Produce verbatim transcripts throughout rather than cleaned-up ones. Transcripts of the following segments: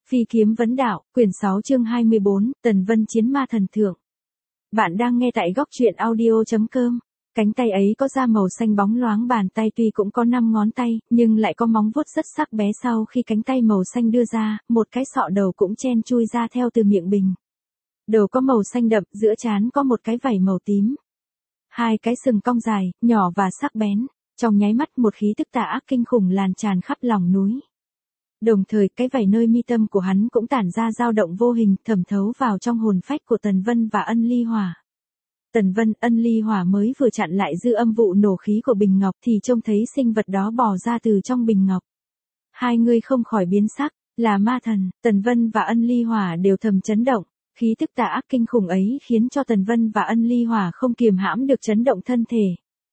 Phi kiếm vấn đạo, quyển sáu chương hai mươi bốn, Tần Vân chiến ma thần thượng. Bạn đang nghe tại góc truyện audio.com. Cánh tay ấy có da màu xanh bóng loáng, bàn tay tuy cũng có năm ngón tay, nhưng lại có móng vuốt rất sắc bé. Sau khi cánh tay màu xanh đưa ra, một cái sọ đầu cũng chen chui ra theo từ miệng bình. Đầu có màu xanh đậm, giữa trán có một cái vảy màu tím. Hai cái sừng cong dài, nhỏ và sắc bén. Trong nháy mắt một khí tức tà ác kinh khủng lan tràn khắp lòng núi. Đồng thời cái vảy nơi mi tâm của hắn cũng tản ra dao động vô hình, thẩm thấu vào trong hồn phách của Tần Vân và Ân Ly Hỏa. Tần Vân, Ân Ly Hỏa mới vừa chặn lại dư âm vụ nổ khí của bình ngọc thì trông thấy sinh vật đó bò ra từ trong bình ngọc. Hai người không khỏi biến sắc, là ma thần. Tần Vân và Ân Ly Hỏa đều thầm chấn động, khí tức tà ác kinh khủng ấy khiến cho Tần Vân và Ân Ly Hỏa không kiềm hãm được chấn động thân thể.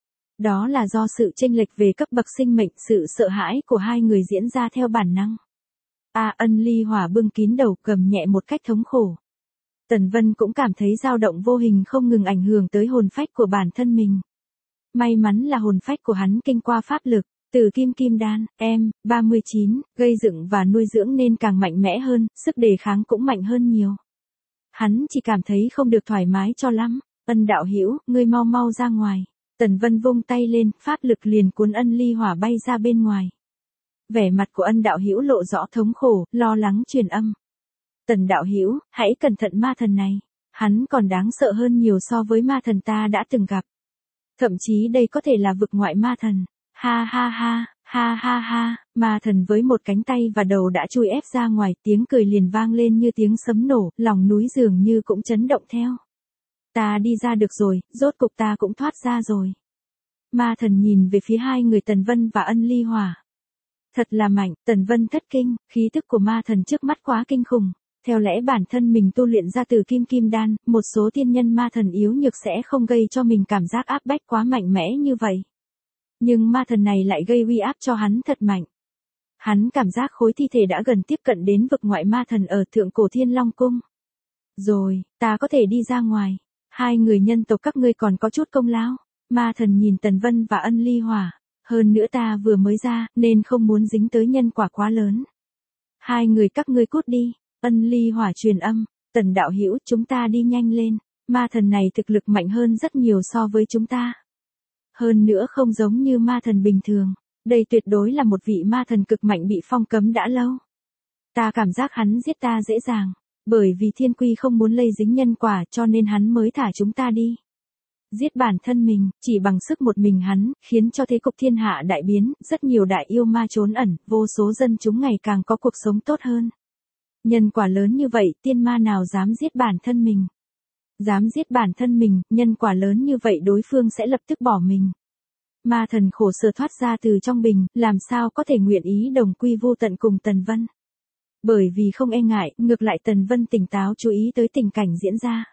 Đó là do sự chênh lệch về cấp bậc sinh mệnh, sự sợ hãi của hai người diễn ra theo bản năng. A à, Ân Ly Hỏa bưng kín đầu, gầm nhẹ một cách thống khổ. Tần Vân cũng cảm thấy dao động vô hình không ngừng ảnh hưởng tới hồn phách của bản thân mình. May mắn là hồn phách của hắn kinh qua pháp lực, từ kim kim đan, em, ba mươi chín, gây dựng và nuôi dưỡng nên càng mạnh mẽ hơn, sức đề kháng cũng mạnh hơn nhiều. Hắn chỉ cảm thấy không được thoải mái cho lắm. Ân đạo hữu, ngươi mau mau ra ngoài. Tần Vân vung tay lên, pháp lực liền cuốn Ân Ly Hỏa bay ra bên ngoài. Vẻ mặt của Ân đạo hữu lộ rõ thống khổ, lo lắng truyền âm. Tần đạo hữu, hãy cẩn thận ma thần này. Hắn còn đáng sợ hơn nhiều so với ma thần ta đã từng gặp. Thậm chí đây có thể là vực ngoại ma thần. Ha ha ha, ha ha ha, ma thần với một cánh tay và đầu đã chui ép ra ngoài, tiếng cười liền vang lên như tiếng sấm nổ, lòng núi dường như cũng chấn động theo. Ta đi ra được rồi, rốt cục ta cũng thoát ra rồi. Ma thần nhìn về phía hai người Tần Vân và Ân Ly Hỏa. Thật là mạnh. Tần Vân thất kinh, khí tức của ma thần trước mắt quá kinh khủng. Theo lẽ bản thân mình tu luyện ra từ kim kim đan, một số tiên nhân ma thần yếu nhược sẽ không gây cho mình cảm giác áp bách quá mạnh mẽ như vậy. Nhưng ma thần này lại gây uy áp cho hắn thật mạnh. Hắn cảm giác khối thi thể đã gần tiếp cận đến vực ngoại ma thần ở thượng cổ Thiên Long Cung. Rồi, ta có thể đi ra ngoài. Hai người nhân tộc các ngươi còn có chút công lao. Ma thần nhìn Tần Vân và Ân Ly Hỏa. Hơn nữa ta vừa mới ra, nên không muốn dính tới nhân quả quá lớn. Hai người các ngươi cút đi. Ân Ly Hỏa truyền âm. Tần đạo hữu, chúng ta đi nhanh lên. Ma thần này thực lực mạnh hơn rất nhiều so với chúng ta. Hơn nữa không giống như ma thần bình thường. Đây tuyệt đối là một vị ma thần cực mạnh bị phong cấm đã lâu. Ta cảm giác hắn giết ta dễ dàng. Bởi vì thiên quy không muốn lây dính nhân quả cho nên hắn mới thả chúng ta đi. Giết bản thân mình, chỉ bằng sức một mình hắn, khiến cho thế cục thiên hạ đại biến, rất nhiều đại yêu ma trốn ẩn, vô số dân chúng ngày càng có cuộc sống tốt hơn. Nhân quả lớn như vậy, tiên ma nào dám giết bản thân mình? Dám giết bản thân mình, nhân quả lớn như vậy đối phương sẽ lập tức bỏ mình. Ma thần khổ sở thoát ra từ trong bình, làm sao có thể nguyện ý đồng quy vô tận cùng Tần Vân. Bởi vì không e ngại, ngược lại Tần Vân tỉnh táo chú ý tới tình cảnh diễn ra.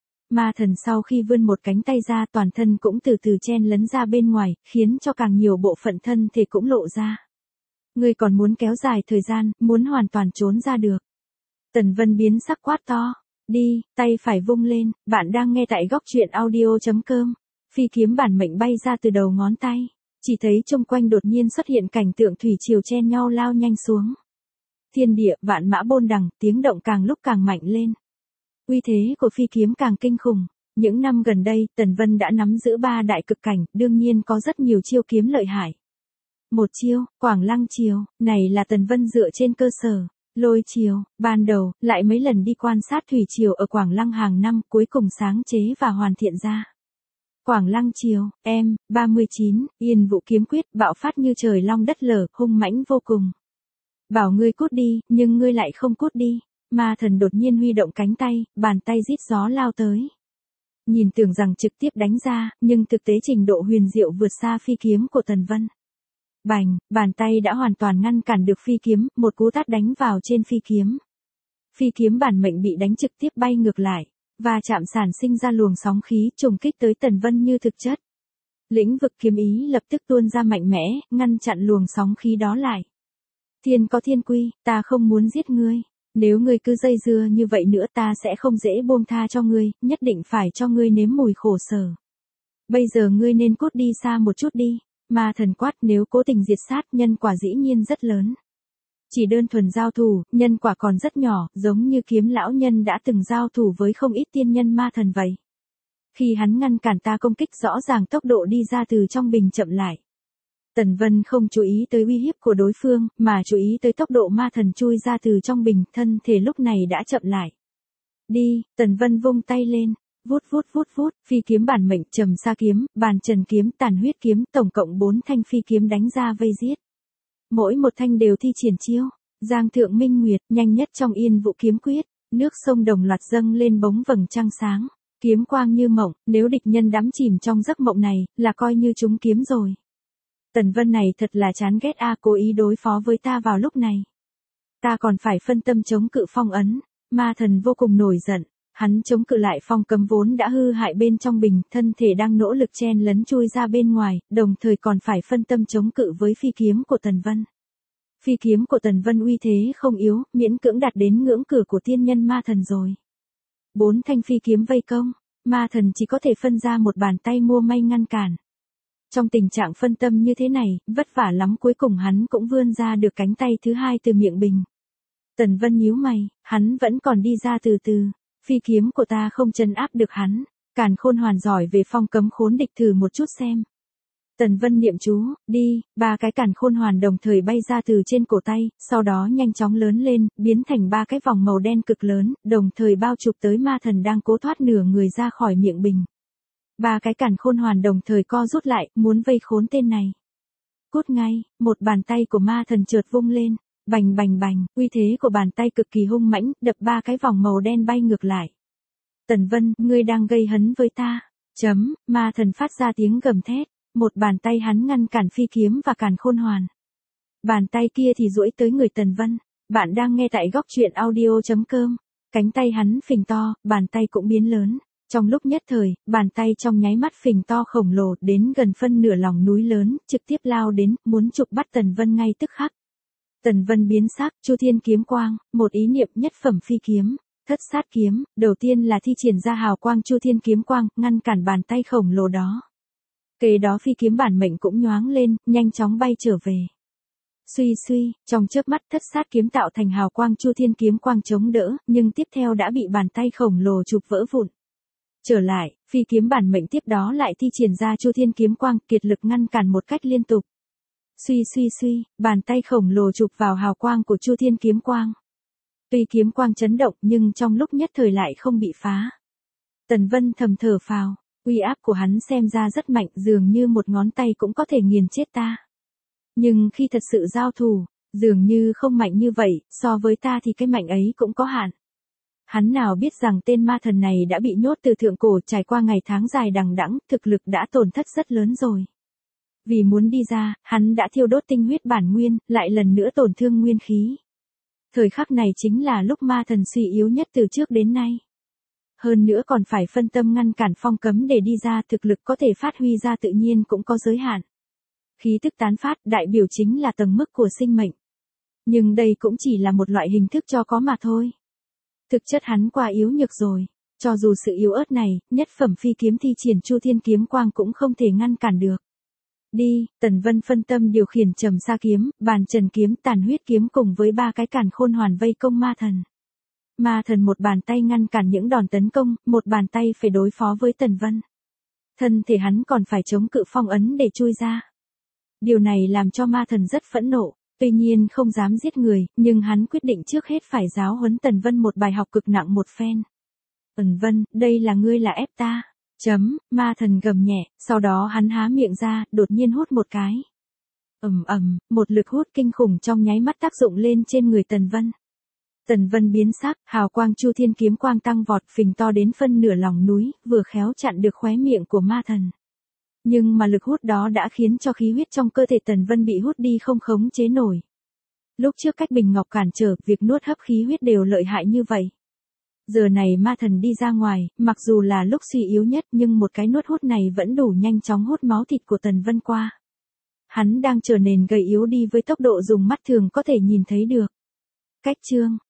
Ma thần sau khi vươn một cánh tay ra, toàn thân cũng từ từ chen lấn ra bên ngoài, khiến cho càng nhiều bộ phận thân thể cũng lộ ra. Ngươi còn muốn kéo dài thời gian, muốn hoàn toàn trốn ra được. Tần Vân biến sắc quát to. Đi, tay phải vung lên, bạn đang nghe tại góc truyện audio.com. Phi kiếm bản mệnh bay ra từ đầu ngón tay. Chỉ thấy xung quanh đột nhiên xuất hiện cảnh tượng thủy triều chen nhau lao nhanh xuống. Thiên địa, vạn mã bôn đằng, tiếng động càng lúc càng mạnh lên. Uy thế của phi kiếm càng kinh khủng. Những năm gần đây, Tần Vân đã nắm giữ ba đại cực cảnh, đương nhiên có rất nhiều chiêu kiếm lợi hại. Một chiêu, Quảng Lăng chiều, này là Tần Vân dựa trên cơ sở Lôi chiều, ban đầu, lại mấy lần đi quan sát thủy triều ở Quảng Lăng hàng năm, cuối cùng sáng chế và hoàn thiện ra. Quảng Lăng chiều, em, ba mươi chín, Yên Vũ kiếm quyết, bạo phát như trời long đất lở, hung mãnh vô cùng. Bảo ngươi cút đi, nhưng ngươi lại không cút đi. Ma thần đột nhiên huy động cánh tay, bàn tay rít gió lao tới. Nhìn tưởng rằng trực tiếp đánh ra, nhưng thực tế trình độ huyền diệu vượt xa phi kiếm của Tần Vân. Bành, bàn tay đã hoàn toàn ngăn cản được phi kiếm, một cú tát đánh vào trên phi kiếm. Phi kiếm bản mệnh bị đánh trực tiếp bay ngược lại, và chạm sản sinh ra luồng sóng khí trùng kích tới Tần Vân như thực chất. Lĩnh vực kiếm ý lập tức tuôn ra mạnh mẽ, ngăn chặn luồng sóng khí đó lại. Thiên có thiên quy, ta không muốn giết ngươi. Nếu ngươi cứ dây dưa như vậy nữa ta sẽ không dễ buông tha cho ngươi, nhất định phải cho ngươi nếm mùi khổ sở. Bây giờ ngươi nên cút đi xa một chút đi. Ma thần quát, nếu cố tình diệt sát, nhân quả dĩ nhiên rất lớn. Chỉ đơn thuần giao thủ, nhân quả còn rất nhỏ, giống như Kiếm lão nhân đã từng giao thủ với không ít tiên nhân ma thần vậy. Khi hắn ngăn cản ta công kích rõ ràng tốc độ đi ra từ trong bình chậm lại. Tần Vân không chú ý tới uy hiếp của đối phương, mà chú ý tới tốc độ ma thần chui ra từ trong bình, thân thể lúc này đã chậm lại. Đi, Tần Vân vung tay lên, vút vút vút vút, phi kiếm bản mệnh, trầm sa kiếm, bàn trần kiếm, tàn huyết kiếm, tổng cộng bốn thanh phi kiếm đánh ra vây giết. Mỗi một thanh đều thi triển chiêu, Giang Thượng Minh Nguyệt, nhanh nhất trong Yên Vũ kiếm quyết, nước sông đồng loạt dâng lên bóng vầng trăng sáng, kiếm quang như mộng, nếu địch nhân đắm chìm trong giấc mộng này, là coi như trúng kiếm rồi. Tần Vân này thật là chán ghét a, cố ý đối phó với ta vào lúc này. Ta còn phải phân tâm chống cự phong ấn, ma thần vô cùng nổi giận, hắn chống cự lại phong cấm vốn đã hư hại bên trong bình, thân thể đang nỗ lực chen lấn chui ra bên ngoài, đồng thời còn phải phân tâm chống cự với phi kiếm của Tần Vân. Phi kiếm của Tần Vân uy thế không yếu, miễn cưỡng đạt đến ngưỡng cửa của tiên nhân ma thần rồi. Bốn thanh phi kiếm vây công, ma thần chỉ có thể phân ra một bàn tay mua may ngăn cản. Trong tình trạng phân tâm như thế này, vất vả lắm cuối cùng hắn cũng vươn ra được cánh tay thứ hai từ miệng bình. Tần Vân nhíu mày, hắn vẫn còn đi ra từ từ, phi kiếm của ta không trấn áp được hắn, Càn Khôn Hoàn giỏi về phong cấm khốn địch, thử một chút xem. Tần Vân niệm chú, đi, ba cái Càn Khôn Hoàn đồng thời bay ra từ trên cổ tay, sau đó nhanh chóng lớn lên, biến thành ba cái vòng màu đen cực lớn, đồng thời bao chụp tới ma thần đang cố thoát nửa người ra khỏi miệng bình. Ba cái Càn Khôn Hoàn đồng thời co rút lại, muốn vây khốn tên này. Cút ngay, một bàn tay của ma thần chợt vung lên, bành bành bành, uy thế của bàn tay cực kỳ hung mãnh, đập ba cái vòng màu đen bay ngược lại. Tần Vân, ngươi đang gây hấn với ta. Chấm, ma thần phát ra tiếng gầm thét, một bàn tay hắn ngăn cản phi kiếm và Càn Khôn Hoàn. Bàn tay kia thì duỗi tới người Tần Vân. Bạn đang nghe tại góc truyện audio chấm com. Cánh tay hắn phình to, bàn tay cũng biến lớn. Trong lúc nhất thời, bàn tay trong nháy mắt phình to khổng lồ đến gần phân nửa lòng núi lớn, trực tiếp lao đến, muốn chụp bắt Tần Vân ngay tức khắc. Tần Vân biến sắc, Chu Thiên kiếm quang, một ý niệm nhất phẩm phi kiếm, thất sát kiếm, đầu tiên là thi triển ra hào quang Chu Thiên kiếm quang, ngăn cản bàn tay khổng lồ đó. Kế đó phi kiếm bản mệnh cũng nhoáng lên, nhanh chóng bay trở về. Suy suy, trong chớp mắt thất sát kiếm tạo thành hào quang Chu Thiên kiếm quang chống đỡ, nhưng tiếp theo đã bị bàn tay khổng lồ chụp vỡ vụn. Trở lại, phi kiếm bản mệnh tiếp đó lại thi triển ra Chu Thiên kiếm quang, kiệt lực ngăn cản một cách liên tục. Suy suy suy, bàn tay khổng lồ chụp vào hào quang của Chu Thiên kiếm quang. Tuy kiếm quang chấn động nhưng trong lúc nhất thời lại không bị phá. Tần Vân thầm thở phào, uy áp của hắn xem ra rất mạnh, dường như một ngón tay cũng có thể nghiền chết ta. Nhưng khi thật sự giao thủ, dường như không mạnh như vậy, so với ta thì cái mạnh ấy cũng có hạn. Hắn nào biết rằng tên ma thần này đã bị nhốt từ thượng cổ, trải qua ngày tháng dài đằng đẵng, thực lực đã tổn thất rất lớn rồi. Vì muốn đi ra, hắn đã thiêu đốt tinh huyết bản nguyên, lại lần nữa tổn thương nguyên khí. Thời khắc này chính là lúc ma thần suy yếu nhất từ trước đến nay. Hơn nữa còn phải phân tâm ngăn cản phong cấm để đi ra, thực lực có thể phát huy ra tự nhiên cũng có giới hạn. Khí tức tán phát đại biểu chính là tầng mức của sinh mệnh. Nhưng đây cũng chỉ là một loại hình thức cho có mà thôi. Thực chất hắn quá yếu nhược rồi, cho dù sự yếu ớt này, nhất phẩm phi kiếm thi triển Chu Thiên kiếm quang cũng không thể ngăn cản được. Đi, Tần Vân phân tâm điều khiển trầm sa kiếm, bàn trần kiếm, tàn huyết kiếm cùng với ba cái Càn Khôn Hoàn vây công ma thần. Ma thần một bàn tay ngăn cản những đòn tấn công, một bàn tay phải đối phó với Tần Vân. Thân thể hắn còn phải chống cự phong ấn để chui ra. Điều này làm cho ma thần rất phẫn nộ, tuy nhiên không dám giết người, nhưng hắn quyết định trước hết phải giáo huấn Tần Vân một bài học cực nặng một phen. Tần Vân, đây là ngươi là ép ta. Chấm, ma thần gầm nhẹ, sau đó hắn há miệng ra, đột nhiên hút một cái. Ầm ầm, một lực hút kinh khủng trong nháy mắt tác dụng lên trên người Tần Vân. Tần Vân biến sắc, hào quang Chu Thiên kiếm quang tăng vọt, phình to đến phân nửa lòng núi, vừa khéo chặn được khóe miệng của ma thần. Nhưng mà lực hút đó đã khiến cho khí huyết trong cơ thể Tần Vân bị hút đi không khống chế nổi. Lúc trước cách bình ngọc cản trở, việc nuốt hấp khí huyết đều lợi hại như vậy. Giờ này ma thần đi ra ngoài, mặc dù là lúc suy yếu nhất nhưng một cái nuốt hút này vẫn đủ nhanh chóng hút máu thịt của Tần Vân qua. Hắn đang trở nên gầy yếu đi với tốc độ dùng mắt thường có thể nhìn thấy được. Cách chương